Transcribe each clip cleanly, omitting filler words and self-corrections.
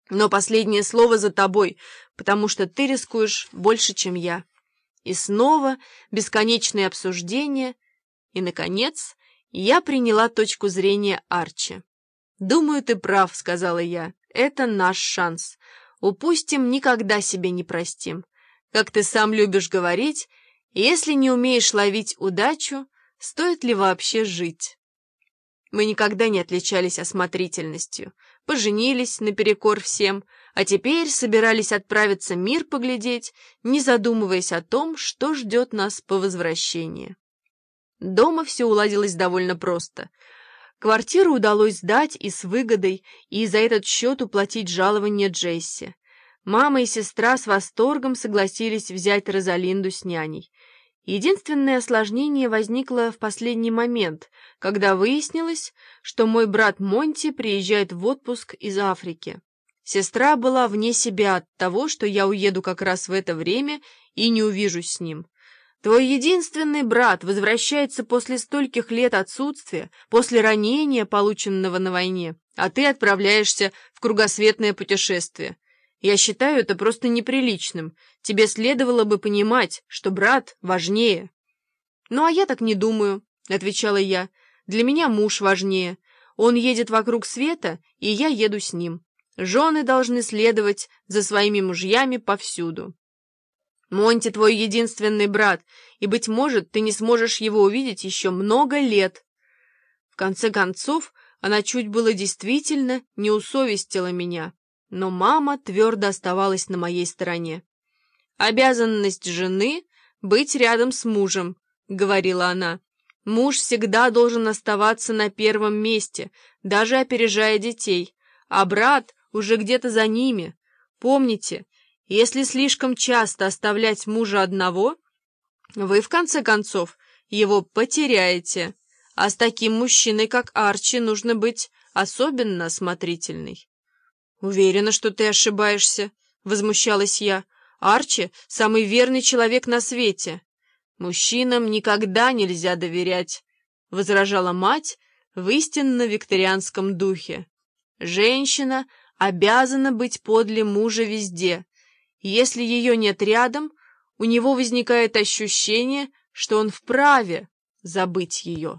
Но последнее слово за тобой, потому что ты рискуешь больше, чем я. И снова бесконечные обсуждения, и, наконец, я приняла точку зрения Арчи. «Думаю, ты прав», — сказала я. «Это наш шанс. Упустим, никогда себе не простим. Как ты сам любишь говорить, если не умеешь ловить удачу, стоит ли вообще жить?» Мы никогда не отличались осмотрительностью. Поженились наперекор всем, а теперь собирались отправиться мир поглядеть, не задумываясь о том, что ждет нас по возвращении. Дома все уладилось довольно просто. Квартиру удалось сдать и с выгодой, и за этот счет уплатить жалование Джесси. Мама и сестра с восторгом согласились взять Розалинду с няней. Единственное осложнение возникло в последний момент, когда выяснилось, что мой брат Монти приезжает в отпуск из Африки. Сестра была вне себя от того, что я уеду как раз в это время и не увижусь с ним. Твой единственный брат возвращается после стольких лет отсутствия, после ранения, полученного на войне, а ты отправляешься в кругосветное путешествие. Я считаю это просто неприличным. Тебе следовало бы понимать, что брат важнее. «Ну, а я так не думаю», — отвечала я. «Для меня муж важнее. Он едет вокруг света, и я еду с ним. Жены должны следовать за своими мужьями повсюду. Монти твой единственный брат, и, быть может, ты не сможешь его увидеть еще много лет». В конце концов, она чуть было действительно не усовестила меня. Но мама твердо оставалась на моей стороне. «Обязанность жены — быть рядом с мужем», — говорила она. «Муж всегда должен оставаться на первом месте, даже опережая детей, а брат уже где-то за ними. Помните, если слишком часто оставлять мужа одного, вы, в конце концов, его потеряете, а с таким мужчиной, как Арчи, нужно быть особенно осмотрительной». «Уверена, что ты ошибаешься», — возмущалась я. «Арчи — самый верный человек на свете». «Мужчинам никогда нельзя доверять», — возражала мать в истинно викторианском духе. «Женщина обязана быть подле мужа везде. Если ее нет рядом, у него возникает ощущение, что он вправе забыть ее».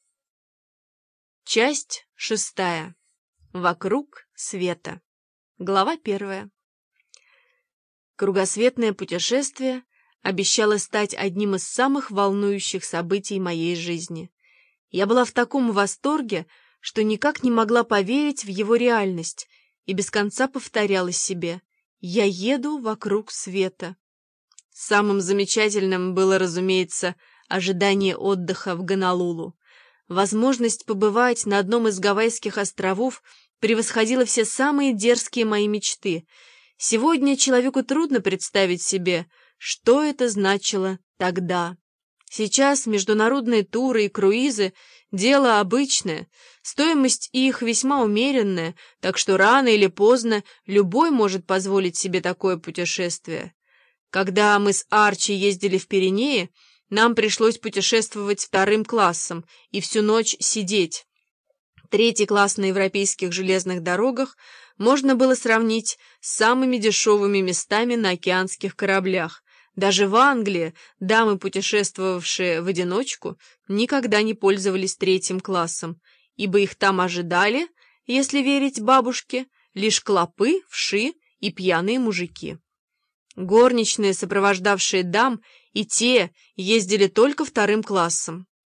Часть 6. Вокруг света. Глава 1. Кругосветное путешествие обещало стать одним из самых волнующих событий моей жизни. Я была в таком восторге, что никак не могла поверить в его реальность и без конца повторяла себе: «Я еду вокруг света». Самым замечательным было, разумеется, ожидание отдыха в Гонолулу. Возможность побывать на одном из Гавайских островов превосходила все самые дерзкие мои мечты. Сегодня человеку трудно представить себе, что это значило тогда. Сейчас международные туры и круизы — дело обычное, стоимость их весьма умеренная, так что рано или поздно любой может позволить себе такое путешествие. Когда мы с Арчи ездили в Пиренеи, нам пришлось путешествовать вторым классом и всю ночь сидеть. Третий класс на европейских железных дорогах можно было сравнить с самыми дешевыми местами на океанских кораблях. Даже в Англии дамы, путешествовавшие в одиночку, никогда не пользовались третьим классом, ибо их там ожидали, если верить бабушке, лишь клопы, вши и пьяные мужики. Горничные, сопровождавшие дам, и те ездили только вторым классом.